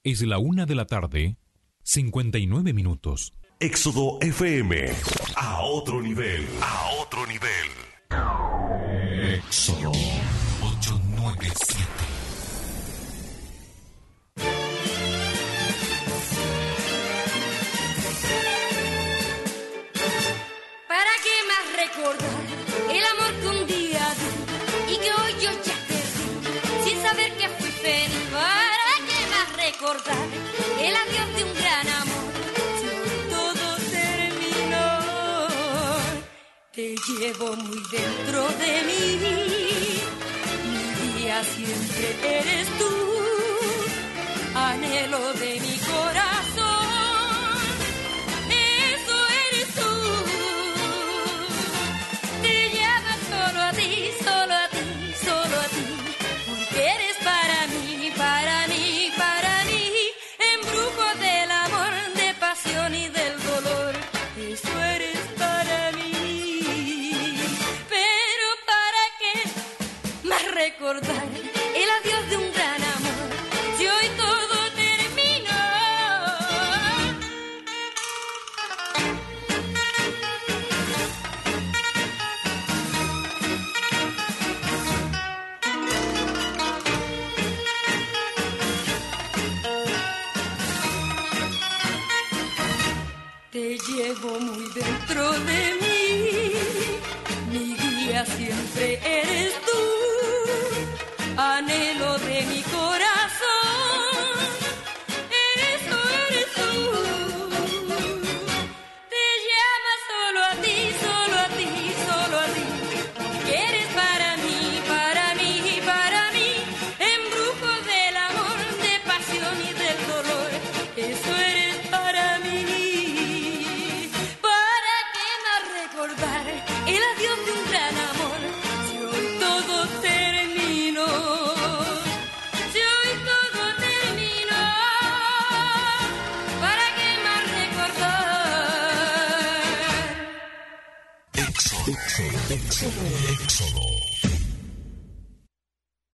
Es la 1:59 p.m. Éxodo FM. A otro nivel. A otro nivel. Éxodo 897. ¿Para qué más recordar el amor que un día di y que hoy yo ya perdí sin saber que fui feliz? ¿Para qué más recordar el adiós de un gran amor si hoy todo terminó? Te llevo muy dentro de mí, mi guía siempre eres tú, anhelo de mi corazón. Recordar el adiós de un gran amor, si hoy todo terminó. Te llevo muy dentro de mí, mi guía siempre eres tú, anhelo de mi corazón, eres tú, te llamas solo a ti, solo a ti, solo a ti, porque eres para mí, para mí, para mí, embrujo del amor, de pasión y del dolor, eso eres para mí. ¿Para qué más recordar el adiós de un gran amor, si hoy todo terminó? Éxodo